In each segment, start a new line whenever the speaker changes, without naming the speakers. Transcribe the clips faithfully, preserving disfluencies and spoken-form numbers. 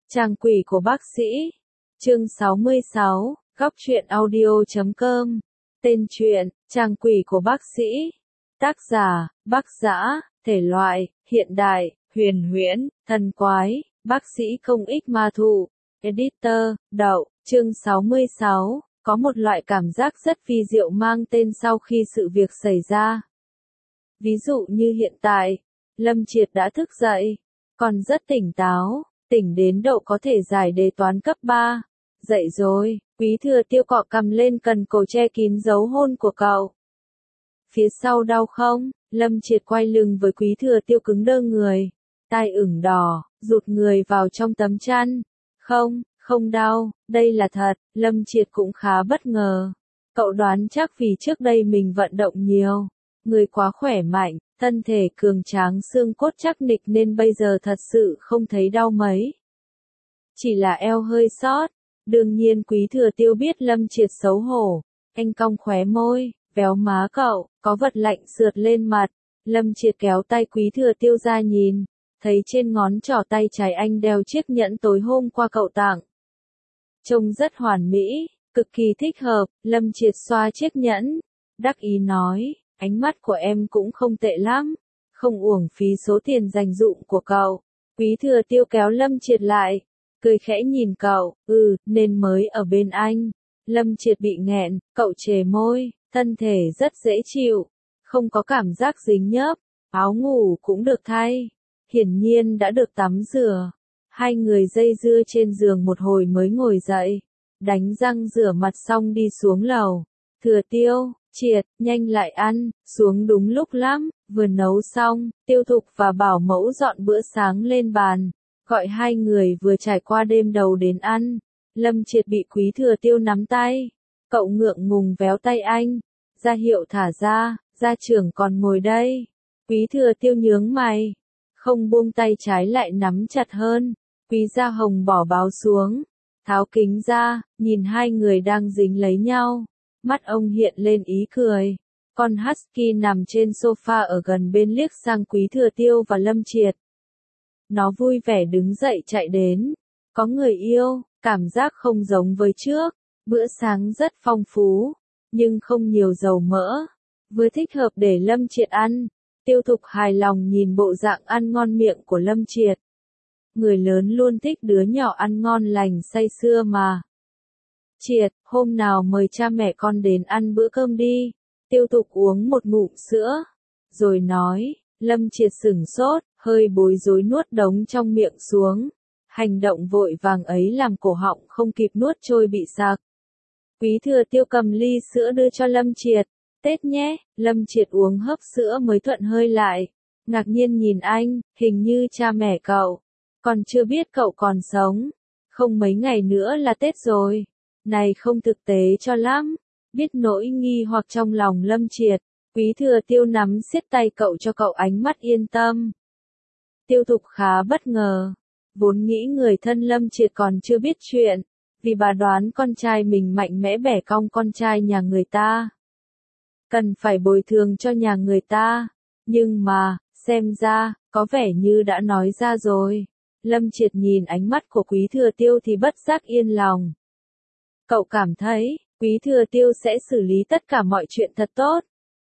Chàng quỷ của bác sĩ. Chương sáu mươi sáu, góc truyện audio chấm com. Tên truyện, Chàng quỷ của bác sĩ. Tác giả, Bác Dã, thể loại, hiện đại, huyền huyễn, thần quái, bác sĩ công ích ma thụ. Editor, Đậu. Chương sáu mươi sáu, có một loại cảm giác rất vi diệu mang tên sau khi sự việc xảy ra. Ví dụ như hiện tại, Lâm Triệt đã thức dậy, còn rất tỉnh táo, tỉnh đến độ có thể giải đề toán cấp ba. Dậy rồi, Quý Thừa Tiêu cọ cằm lên cần cổ che kín dấu hôn của cậu. Phía sau đau không? Lâm Triệt quay lưng với Quý Thừa Tiêu cứng đơ người, tai ửng đỏ, rụt người vào trong tấm chăn. Không, không đau, đây là thật. Lâm Triệt cũng khá bất ngờ. Cậu đoán chắc vì trước đây mình vận động nhiều, người quá khỏe mạnh, thân thể cường tráng xương cốt chắc nịch nên bây giờ thật sự không thấy đau mấy. Chỉ là eo hơi xót. Đương nhiên Quý Thừa Tiêu biết Lâm Triệt xấu hổ. Anh cong khóe môi, véo má cậu, có vật lạnh sượt lên mặt. Lâm Triệt kéo tay Quý Thừa Tiêu ra nhìn, thấy trên ngón trỏ tay trái anh đeo chiếc nhẫn tối hôm qua cậu tặng. Trông rất hoàn mỹ, cực kỳ thích hợp. Lâm Triệt xoa chiếc nhẫn, đắc ý nói, ánh mắt của em cũng không tệ lắm, không uổng phí số tiền dành dụm của cậu. Quý Thừa Tiêu kéo Lâm Triệt lại, cười khẽ nhìn cậu, ừ, nên mới ở bên anh. Lâm Triệt bị nghẹn, cậu chề môi, thân thể rất dễ chịu, không có cảm giác dính nhớp, áo ngủ cũng được thay, hiển nhiên đã được tắm rửa. Hai người dây dưa trên giường một hồi mới ngồi dậy, đánh răng rửa mặt xong đi xuống lầu. Thừa Tiêu, Triệt, nhanh lại ăn, xuống đúng lúc lắm, vừa nấu xong, Tiêu Thục và Bảo Mẫu dọn bữa sáng lên bàn, gọi hai người vừa trải qua đêm đầu đến ăn. Lâm Triệt bị Quý Thừa Tiêu nắm tay, cậu ngượng ngùng véo tay anh, ra hiệu thả ra, gia trưởng còn ngồi đây. Quý Thừa Tiêu nhướng mày, không buông tay trái lại nắm chặt hơn. Quý Gia Hồng bỏ báo xuống, tháo kính ra, nhìn hai người đang dính lấy nhau, mắt ông hiện lên ý cười. Con Husky nằm trên sofa ở gần bên liếc sang Quý Thừa Tiêu và Lâm Triệt. Nó vui vẻ đứng dậy chạy đến, có người yêu, cảm giác không giống với trước. Bữa sáng rất phong phú, nhưng không nhiều dầu mỡ, vừa thích hợp để Lâm Triệt ăn. Tiêu Thục hài lòng nhìn bộ dạng ăn ngon miệng của Lâm Triệt. Người lớn luôn thích đứa nhỏ ăn ngon lành say sưa mà. Triệt, hôm nào mời cha mẹ con đến ăn bữa cơm đi. Tiêu Thục uống một ngụm sữa, rồi nói. Lâm Triệt sửng sốt, hơi bối rối nuốt đống trong miệng xuống. Hành động vội vàng ấy làm cổ họng không kịp nuốt trôi bị sặc. Quý Thừa Tiêu cầm ly sữa đưa cho Lâm Triệt. Tết nhé. Lâm Triệt uống hớp sữa mới thuận hơi lại, ngạc nhiên nhìn anh, hình như cha mẹ cậu còn chưa biết cậu còn sống. Không mấy ngày nữa là Tết rồi. Này không thực tế cho lắm. Biết nỗi nghi hoặc trong lòng Lâm Triệt, Quý Thừa Tiêu nắm siết tay cậu cho cậu ánh mắt yên tâm. Tiêu Thục khá bất ngờ, vốn nghĩ người thân Lâm Triệt còn chưa biết chuyện, vì bà đoán con trai mình mạnh mẽ bẻ cong con trai nhà người ta, cần phải bồi thường cho nhà người ta. Nhưng mà, xem ra, có vẻ như đã nói ra rồi. Lâm Triệt nhìn ánh mắt của Quý Thừa Tiêu thì bất giác yên lòng. Cậu cảm thấy, Quý Thừa Tiêu sẽ xử lý tất cả mọi chuyện thật tốt.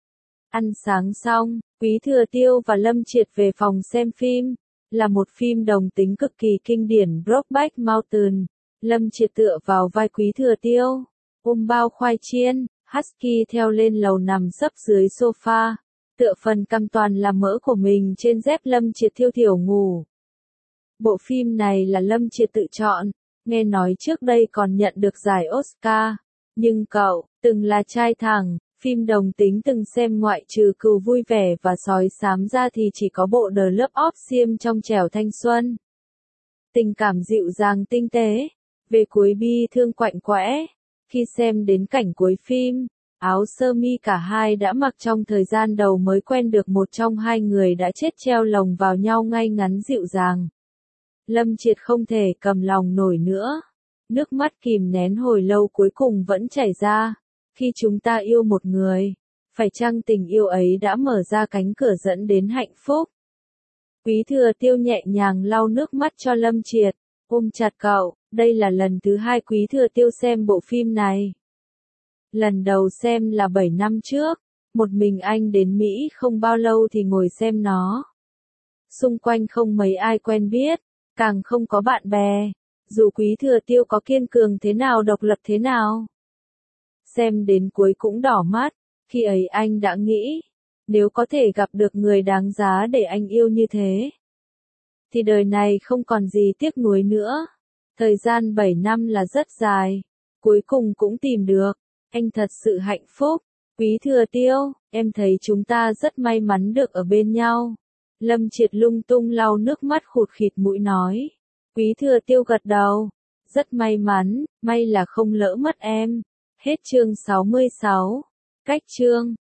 Ăn sáng xong, Quý Thừa Tiêu và Lâm Triệt về phòng xem phim. Là một phim đồng tính cực kỳ kinh điển Brokeback Mountain. Lâm Triệt tựa vào vai Quý Thừa Tiêu, ôm bao khoai chiên. Husky theo lên lầu nằm sấp dưới sofa, tựa phần cằm toàn là mỡ của mình trên dép Lâm Triệt thiêu thiểu ngủ. Bộ phim này là Lâm Triệt tự chọn, nghe nói trước đây còn nhận được giải Oscar. Nhưng cậu, từng là trai thẳng, phim đồng tính từng xem ngoại trừ Cừu Vui Vẻ và Sói Xám ra thì chỉ có bộ The Love of Sim trong trẻo thanh xuân. Tình cảm dịu dàng tinh tế, về cuối bi thương quạnh quẽ. Khi xem đến cảnh cuối phim, áo sơ mi cả hai đã mặc trong thời gian đầu mới quen được một trong hai người đã chết treo lồng vào nhau ngay ngắn dịu dàng. Lâm Triệt không thể cầm lòng nổi nữa. Nước mắt kìm nén hồi lâu cuối cùng vẫn chảy ra. Khi chúng ta yêu một người, phải chăng tình yêu ấy đã mở ra cánh cửa dẫn đến hạnh phúc? Quý Thừa Tiêu nhẹ nhàng lau nước mắt cho Lâm Triệt, ôm chặt cậu, đây là lần thứ hai Quý Thừa Tiêu xem bộ phim này. Lần đầu xem là bảy năm trước, một mình anh đến Mỹ không bao lâu thì ngồi xem nó. Xung quanh không mấy ai quen biết, càng không có bạn bè, dù Quý Thừa Tiêu có kiên cường thế nào độc lập thế nào. Xem đến cuối cũng đỏ mắt, khi ấy anh đã nghĩ, nếu có thể gặp được người đáng giá để anh yêu như thế, thì đời này không còn gì tiếc nuối nữa. Thời gian bảy năm là rất dài, cuối cùng cũng tìm được, anh thật sự hạnh phúc. Quý Thừa Tiêu, em thấy chúng ta rất may mắn được ở bên nhau. Lâm Triệt lung tung lau nước mắt khụt khịt mũi nói. Quý Thừa Tiêu gật đầu, rất may mắn, may là không lỡ mất em. Hết chương sáu mươi sáu. Cách chương